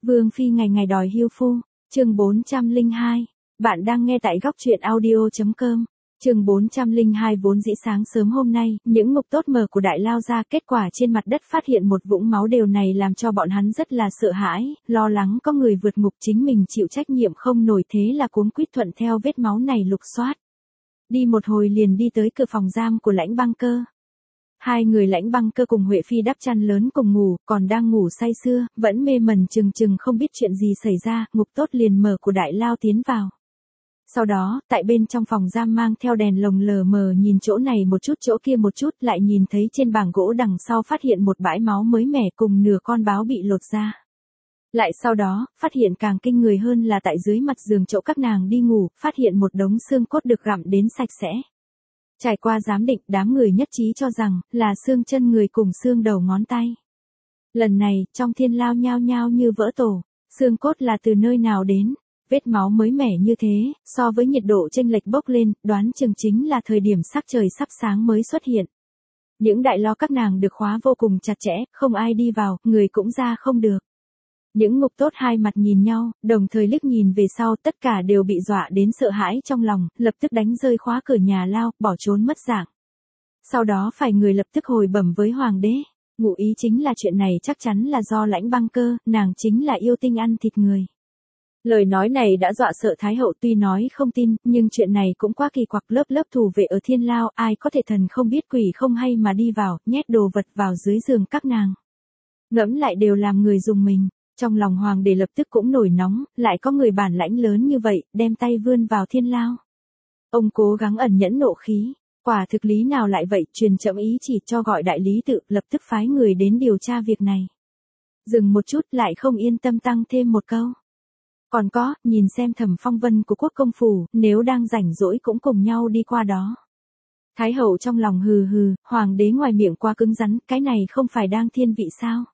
Vương phi ngày ngày đòi hưu phu, chương 402. Bạn đang nghe tại góc truyện audio.com. Chương 402 vốn dĩ sáng sớm hôm nay, những ngục tốt mờ của đại lao ra kết quả trên mặt đất phát hiện một vũng máu đều này làm cho bọn hắn rất là sợ hãi, lo lắng có người vượt ngục chính mình chịu trách nhiệm không nổi thế là cuống quýt thuận theo vết máu này lục soát. Đi một hồi liền đi tới cửa phòng giam của Lãnh Băng Cơ. Hai người Lãnh Băng Cơ cùng Huệ Phi đắp chăn lớn cùng ngủ, còn đang ngủ say sưa, vẫn mê mẩn chừng không biết chuyện gì xảy ra, ngục tốt liền mở của đại lao tiến vào. Sau đó, tại bên trong phòng giam mang theo đèn lồng lờ mờ nhìn chỗ này một chút chỗ kia một chút, lại nhìn thấy trên bảng gỗ đằng sau phát hiện một bãi máu mới mẻ cùng nửa con báo bị lột ra. Lại sau đó, phát hiện càng kinh người hơn là tại dưới mặt giường chỗ các nàng đi ngủ, phát hiện một đống xương cốt được gặm đến sạch sẽ. Trải qua giám định, đám người nhất trí cho rằng là xương chân người cùng xương đầu ngón tay. Lần này, trong thiên lao nhao nhao như vỡ tổ, xương cốt là từ nơi nào đến? Vết máu mới mẻ như thế, so với nhiệt độ chênh lệch bốc lên, đoán chừng chính là thời điểm sắc trời sắp sáng mới xuất hiện. Những đại lo các nàng được khóa vô cùng chặt chẽ, không ai đi vào, người cũng ra không được. Những ngục tốt hai mặt nhìn nhau, đồng thời liếc nhìn về sau, tất cả đều bị dọa đến sợ hãi trong lòng, lập tức đánh rơi khóa cửa nhà lao, bỏ trốn mất dạng. Sau đó phải người lập tức hồi bẩm với hoàng đế, ngụ ý chính là chuyện này chắc chắn là do Lãnh Băng Cơ, nàng chính là yêu tinh ăn thịt người. Lời nói này đã dọa sợ Thái hậu, tuy nói không tin, nhưng chuyện này cũng quá kỳ quặc, lớp thủ vệ ở thiên lao, ai có thể thần không biết quỷ không hay mà đi vào, nhét đồ vật vào dưới giường các nàng. Ngẫm lại đều làm người dùng mình, trong lòng hoàng đế lập tức cũng nổi nóng, lại có người bản lãnh lớn như vậy, đem tay vươn vào thiên lao. Ông cố gắng ẩn nhẫn nộ khí, quả thực lý nào lại vậy, truyền chậm ý chỉ cho gọi đại lý tự, lập tức phái người đến điều tra việc này. Dừng một chút lại không yên tâm tăng thêm một câu. Còn có, nhìn xem Thẩm Phong Vân của quốc công phủ, nếu đang rảnh rỗi cũng cùng nhau đi qua đó. Thái hậu trong lòng hừ hừ, hoàng đế ngoài miệng quá cứng rắn, cái này không phải đang thiên vị sao?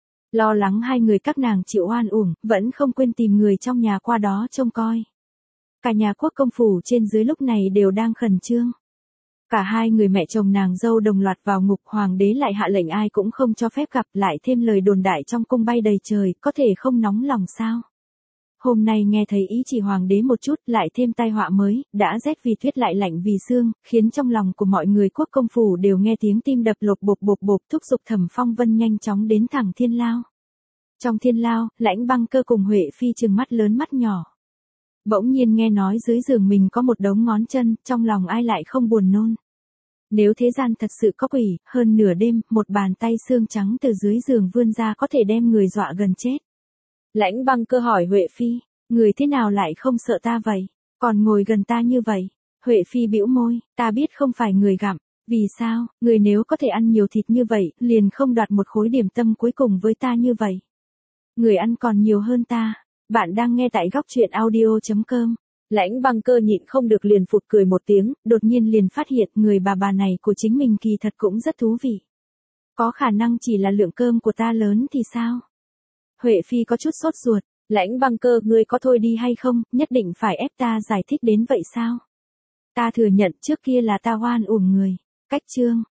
Lo lắng hai người các nàng chịu oan uổng, vẫn không quên tìm người trong nhà qua đó trông coi. Cả nhà quốc công phủ trên dưới lúc này đều đang khẩn trương. Cả hai người mẹ chồng nàng dâu đồng loạt vào ngục, hoàng đế lại hạ lệnh ai cũng không cho phép gặp, lại thêm lời đồn đại trong cung bay đầy trời, có thể không nóng lòng sao? Hôm nay nghe thấy ý chỉ hoàng đế một chút, lại thêm tai họa mới, đã rét vì tuyết lại lạnh vì sương, khiến trong lòng của mọi người quốc công phủ đều nghe tiếng tim đập lộp bộp, thúc giục Thẩm Phong Vân nhanh chóng đến thẳng thiên lao. Trong thiên lao, Lãnh Băng Cơ cùng Huệ Phi trừng mắt lớn mắt nhỏ. Bỗng nhiên nghe nói dưới giường mình có một đống ngón chân, trong lòng ai lại không buồn nôn. Nếu thế gian thật sự có quỷ, hơn nửa đêm, một bàn tay xương trắng từ dưới giường vươn ra có thể đem người dọa gần chết. Lãnh Băng Cơ hỏi Huệ Phi, người thế nào lại không sợ ta vậy, còn ngồi gần ta như vậy? Huệ Phi bĩu môi, ta biết không phải người gặm, vì sao, người nếu có thể ăn nhiều thịt như vậy, liền không đoạt một khối điểm tâm cuối cùng với ta như vậy. Người ăn còn nhiều hơn ta. Bạn đang nghe tại góc truyện audio.com. Lãnh Băng Cơ nhịn không được liền phụt cười một tiếng, đột nhiên liền phát hiện người bà này của chính mình kỳ thật cũng rất thú vị. Có khả năng chỉ là lượng cơm của ta lớn thì sao? Huệ Phi có chút sốt ruột, Lãnh Băng Cơ, ngươi có thôi đi hay không, nhất định phải ép ta giải thích đến vậy sao? Ta thừa nhận trước kia là ta oan uổng người. Cách chương,